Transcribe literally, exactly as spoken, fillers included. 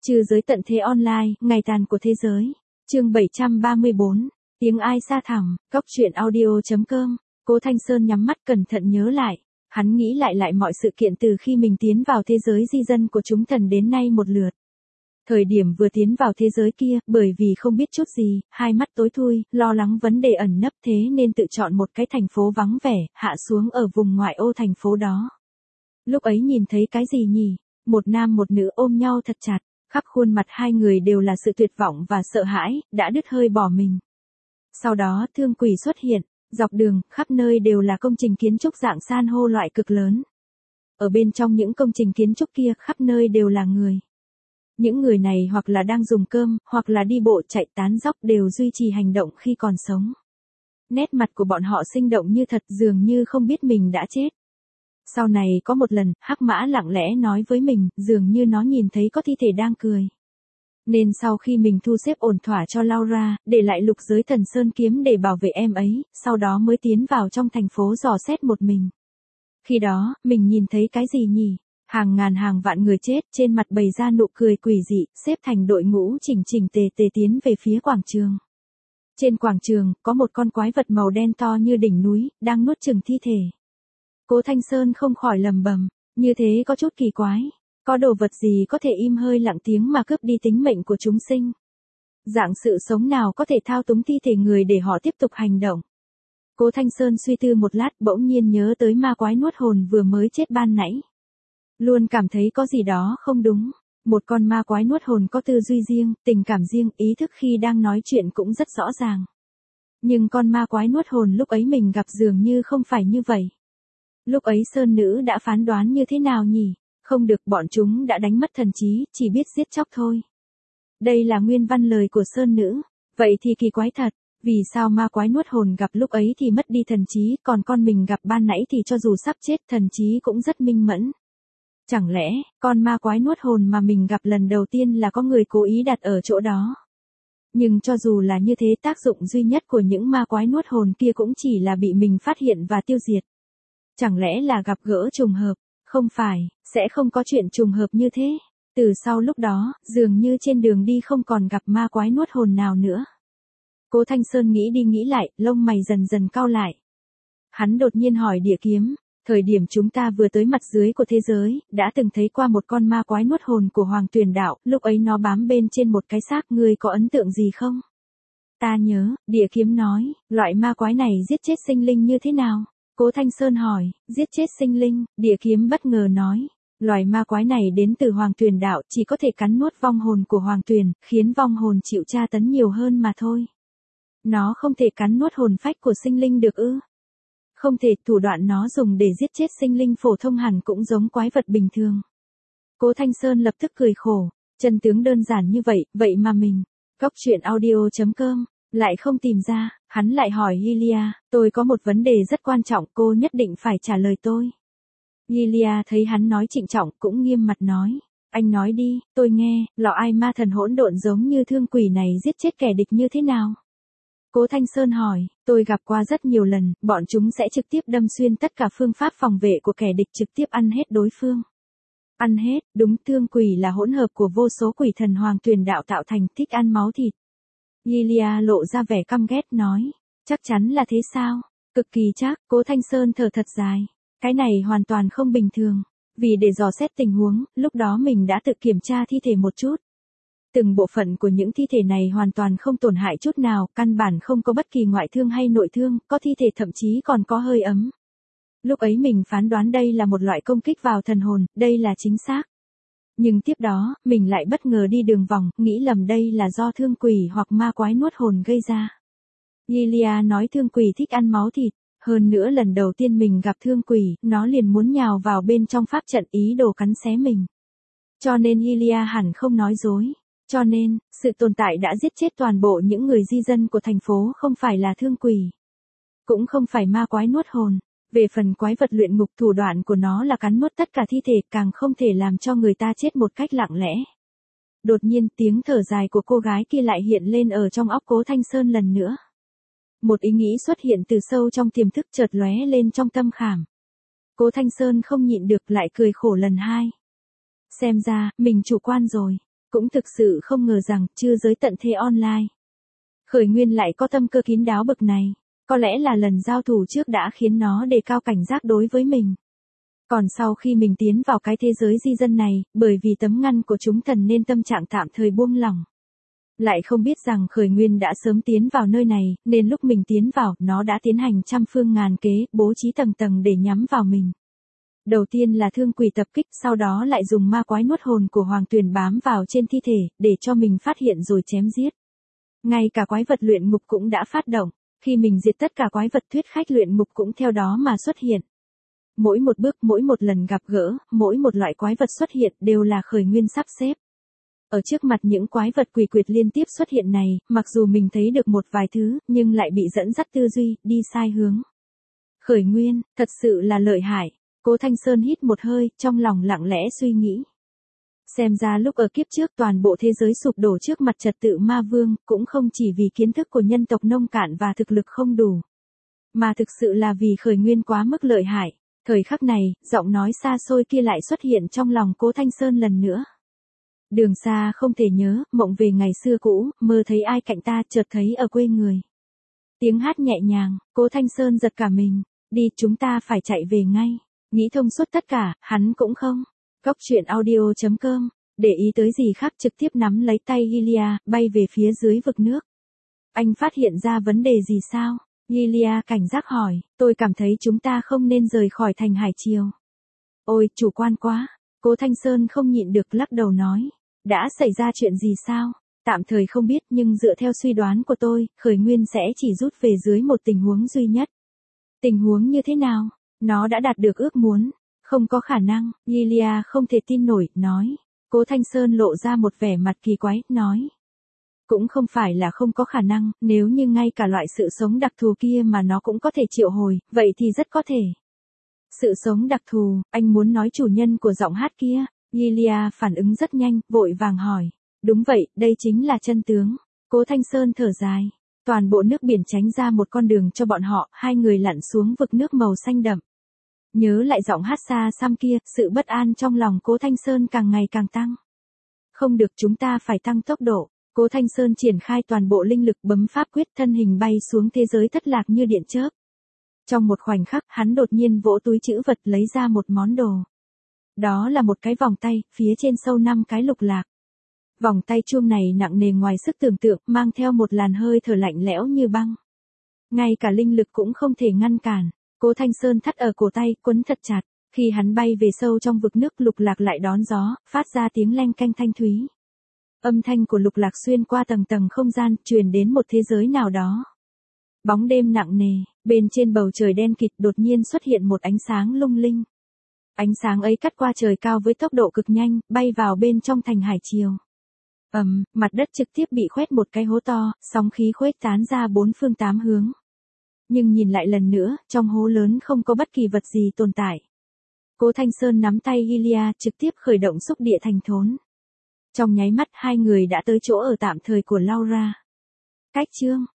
Trừ giới tận thế online, ngày tàn của thế giới. Chương bảy trăm ba mươi bốn, tiếng ai xa thẳm, góc truyện audio chấm com. Cố Thanh Sơn nhắm mắt cẩn thận nhớ lại, hắn nghĩ lại lại mọi sự kiện từ khi mình tiến vào thế giới di dân của chúng thần đến nay một lượt. Thời điểm vừa tiến vào thế giới kia, bởi vì không biết chút gì, hai mắt tối thui, lo lắng vấn đề ẩn nấp thế nên tự chọn một cái thành phố vắng vẻ, hạ xuống ở vùng ngoại ô thành phố đó. Lúc ấy nhìn thấy cái gì nhỉ? Một nam một nữ ôm nhau thật chặt, khắp khuôn mặt hai người đều là sự tuyệt vọng và sợ hãi, đã đứt hơi bỏ mình. Sau đó thương quỷ xuất hiện, dọc đường, khắp nơi đều là công trình kiến trúc dạng san hô loại cực lớn. Ở bên trong những công trình kiến trúc kia, khắp nơi đều là người. Những người này hoặc là đang dùng cơm, hoặc là đi bộ chạy tán dóc đều duy trì hành động khi còn sống. Nét mặt của bọn họ sinh động như thật, dường như không biết mình đã chết. Sau này có một lần, hắc mã lặng lẽ nói với mình, dường như nó nhìn thấy có thi thể đang cười. Nên sau khi mình thu xếp ổn thỏa cho Laura, để lại lục giới thần sơn kiếm để bảo vệ em ấy, sau đó mới tiến vào trong thành phố dò xét một mình. Khi đó, mình nhìn thấy cái gì nhỉ? Hàng ngàn hàng vạn người chết, trên mặt bày ra nụ cười quỷ dị, xếp thành đội ngũ chỉnh chỉnh tề tề tiến về phía quảng trường. Trên quảng trường, có một con quái vật màu đen to như đỉnh núi, đang nuốt chửng thi thể. Cố Thanh Sơn không khỏi lầm bầm, như thế có chút kỳ quái. Có đồ vật gì có thể im hơi lặng tiếng mà cướp đi tính mệnh của chúng sinh? Dạng sự sống nào có thể thao túng thi thể người để họ tiếp tục hành động? Cố Thanh Sơn suy tư một lát, bỗng nhiên nhớ tới ma quái nuốt hồn vừa mới chết ban nãy. Luôn cảm thấy có gì đó không đúng. Một con ma quái nuốt hồn có tư duy riêng, tình cảm riêng, ý thức khi đang nói chuyện cũng rất rõ ràng. Nhưng con ma quái nuốt hồn lúc ấy mình gặp dường như không phải như vậy. Lúc ấy Sơn Nữ đã phán đoán như thế nào nhỉ? Không được, bọn chúng đã đánh mất thần trí, chỉ biết giết chóc thôi. Đây là nguyên văn lời của Sơn Nữ. Vậy thì kỳ quái thật, vì sao ma quái nuốt hồn gặp lúc ấy thì mất đi thần trí, còn con mình gặp ban nãy thì cho dù sắp chết thần trí cũng rất minh mẫn. Chẳng lẽ, con ma quái nuốt hồn mà mình gặp lần đầu tiên là có người cố ý đặt ở chỗ đó? Nhưng cho dù là như thế, tác dụng duy nhất của những ma quái nuốt hồn kia cũng chỉ là bị mình phát hiện và tiêu diệt. Chẳng lẽ là gặp gỡ trùng hợp? Không phải, sẽ không có chuyện trùng hợp như thế. Từ sau lúc đó, dường như trên đường đi không còn gặp ma quái nuốt hồn nào nữa. Cố Thanh Sơn nghĩ đi nghĩ lại, lông mày dần dần cau lại. Hắn đột nhiên hỏi Địa Kiếm, thời điểm chúng ta vừa tới mặt dưới của thế giới, đã từng thấy qua một con ma quái nuốt hồn của Hoàng Tuyền Đạo, lúc ấy nó bám bên trên một cái xác, ngươi có ấn tượng gì không? Ta nhớ, Địa Kiếm nói, loại ma quái này giết chết sinh linh như thế nào? Cố Thanh Sơn hỏi, giết chết sinh linh, Địa Kiếm bất ngờ nói, loài ma quái này đến từ Hoàng Tuyền Đạo, chỉ có thể cắn nuốt vong hồn của Hoàng Tuyền, khiến vong hồn chịu tra tấn nhiều hơn mà thôi. Nó không thể cắn nuốt hồn phách của sinh linh được ư? Không thể, thủ đoạn nó dùng để giết chết sinh linh phổ thông hẳn cũng giống quái vật bình thường. Cố Thanh Sơn lập tức cười khổ, chân tướng đơn giản như vậy, vậy mà mình, góc truyện audio chấm com, lại không tìm ra. Hắn lại hỏi Lilia, tôi có một vấn đề rất quan trọng, cô nhất định phải trả lời tôi. Lilia thấy hắn nói trịnh trọng cũng nghiêm mặt nói, anh nói đi, tôi nghe, lọ ai ma thần hỗn độn giống như thương quỷ này giết chết kẻ địch như thế nào? Cố Thanh Sơn hỏi, tôi gặp qua rất nhiều lần, bọn chúng sẽ trực tiếp đâm xuyên tất cả phương pháp phòng vệ của kẻ địch, trực tiếp ăn hết đối phương. Ăn hết, đúng, thương quỷ là hỗn hợp của vô số quỷ thần Hoàng Tuyền Đạo tạo thành, thích ăn máu thịt. Lilia lộ ra vẻ căm ghét nói, chắc chắn là thế sao? Cực kỳ chắc. Cố Thanh Sơn thở thật dài, cái này hoàn toàn không bình thường. Vì để dò xét tình huống, lúc đó mình đã tự kiểm tra thi thể một chút. Từng bộ phận của những thi thể này hoàn toàn không tổn hại chút nào, căn bản không có bất kỳ ngoại thương hay nội thương, có thi thể thậm chí còn có hơi ấm. Lúc ấy mình phán đoán đây là một loại công kích vào thần hồn, đây là chính xác. Nhưng tiếp đó, mình lại bất ngờ đi đường vòng, nghĩ lầm đây là do thương quỷ hoặc ma quái nuốt hồn gây ra. Lilia nói thương quỷ thích ăn máu thịt, hơn nữa lần đầu tiên mình gặp thương quỷ, nó liền muốn nhào vào bên trong pháp trận ý đồ cắn xé mình. Cho nên Lilia hẳn không nói dối. Cho nên, sự tồn tại đã giết chết toàn bộ những người di dân của thành phố không phải là thương quỷ. Cũng không phải ma quái nuốt hồn. Về phần quái vật luyện ngục, thủ đoạn của nó là cắn nuốt tất cả thi thể, càng không thể làm cho người ta chết một cách lặng lẽ. Đột nhiên tiếng thở dài của cô gái kia lại hiện lên ở trong óc Cố Thanh Sơn lần nữa. Một ý nghĩ xuất hiện từ sâu trong tiềm thức chợt lóe lên trong tâm khảm. Cố Thanh Sơn không nhịn được lại cười khổ lần hai. Xem ra, mình chủ quan rồi. Cũng thực sự không ngờ rằng, chư giới tận thế online. Khởi Nguyên lại có tâm cơ kín đáo bậc này. Có lẽ là lần giao thủ trước đã khiến nó đề cao cảnh giác đối với mình. Còn sau khi mình tiến vào cái thế giới di dân này, bởi vì tấm ngăn của chúng thần nên tâm trạng tạm thời buông lỏng. Lại không biết rằng Khởi Nguyên đã sớm tiến vào nơi này, nên lúc mình tiến vào, nó đã tiến hành trăm phương ngàn kế, bố trí tầng tầng để nhắm vào mình. Đầu tiên là thương quỷ tập kích, sau đó lại dùng ma quái nuốt hồn của Hoàng Tuyền bám vào trên thi thể, để cho mình phát hiện rồi chém giết. Ngay cả quái vật luyện ngục cũng đã phát động, khi mình diệt tất cả quái vật thuyết khách luyện ngục cũng theo đó mà xuất hiện. Mỗi một bước, mỗi một lần gặp gỡ, mỗi một loại quái vật xuất hiện đều là Khởi Nguyên sắp xếp. Ở trước mặt những quái vật quỷ quyệt liên tiếp xuất hiện này, mặc dù mình thấy được một vài thứ, nhưng lại bị dẫn dắt tư duy, đi sai hướng. Khởi Nguyên, thật sự là lợi hại. Cố Thanh Sơn hít một hơi, trong lòng lặng lẽ suy nghĩ. Xem ra lúc ở kiếp trước toàn bộ thế giới sụp đổ trước mặt trật tự ma vương, cũng không chỉ vì kiến thức của nhân tộc nông cạn và thực lực không đủ. Mà thực sự là vì Khởi Nguyên quá mức lợi hại. Thời khắc này, giọng nói xa xôi kia lại xuất hiện trong lòng Cố Thanh Sơn lần nữa. Đường xa không thể nhớ, mộng về ngày xưa cũ, mơ thấy ai cạnh ta, chợt thấy ở quê người. Tiếng hát nhẹ nhàng, Cố Thanh Sơn giật cả mình. Đi, chúng ta phải chạy về ngay. Nghĩ thông suốt tất cả, hắn cũng không. Góc truyện audio chấm com, để ý tới gì khác trực tiếp nắm lấy tay Gilia, bay về phía dưới vực nước. Anh phát hiện ra vấn đề gì sao? Gilia cảnh giác hỏi, tôi cảm thấy chúng ta không nên rời khỏi thành Hải Triều. Ôi, chủ quan quá. Cố Thanh Sơn không nhịn được lắc đầu nói. Đã xảy ra chuyện gì sao? Tạm thời không biết, nhưng dựa theo suy đoán của tôi, Khởi Nguyên sẽ chỉ rút về dưới một tình huống duy nhất. Tình huống như thế nào? Nó đã đạt được ước muốn. Không có khả năng, Gilia không thể tin nổi, nói. Cố Thanh Sơn lộ ra một vẻ mặt kỳ quái, nói. Cũng không phải là không có khả năng, nếu như ngay cả loại sự sống đặc thù kia mà nó cũng có thể triệu hồi, vậy thì rất có thể. Sự sống đặc thù, anh muốn nói chủ nhân của giọng hát kia. Gilia phản ứng rất nhanh, vội vàng hỏi. Đúng vậy, đây chính là chân tướng. Cố Thanh Sơn thở dài. Toàn bộ nước biển tránh ra một con đường cho bọn họ, hai người lặn xuống vực nước màu xanh đậm. Nhớ lại giọng hát xa xăm kia, sự bất an trong lòng Cố Thanh Sơn càng ngày càng tăng. Không được, chúng ta phải tăng tốc độ. Cố Thanh Sơn triển khai toàn bộ linh lực, bấm pháp quyết, thân hình bay xuống thế giới thất lạc như điện chớp. Trong một khoảnh khắc, hắn đột nhiên vỗ túi trữ vật lấy ra một món đồ. Đó là một cái vòng tay, phía trên sâu năm cái lục lạc. Vòng tay chuông này nặng nề ngoài sức tưởng tượng, mang theo một làn hơi thở lạnh lẽo như băng. Ngay cả linh lực cũng không thể ngăn cản. Cố Thanh Sơn thắt ở cổ tay, quấn thật chặt. Khi hắn bay về sâu trong vực nước, lục lạc lại đón gió, phát ra tiếng leng canh thanh thúy. Âm thanh của lục lạc xuyên qua tầng tầng không gian, truyền đến một thế giới nào đó. Bóng đêm nặng nề, bên trên bầu trời đen kịt đột nhiên xuất hiện một ánh sáng lung linh. Ánh sáng ấy cắt qua trời cao với tốc độ cực nhanh, bay vào bên trong thành Hải Triều. Ầm, um, mặt đất trực tiếp bị khoét một cái hố to, sóng khí khuếch tán ra bốn phương tám hướng. Nhưng nhìn lại lần nữa, trong hố lớn không có bất kỳ vật gì tồn tại. Cố Thanh Sơn nắm tay Gilia, trực tiếp khởi động xúc địa thành thốn. Trong nháy mắt hai người đã tới chỗ ở tạm thời của Laura. Cách chương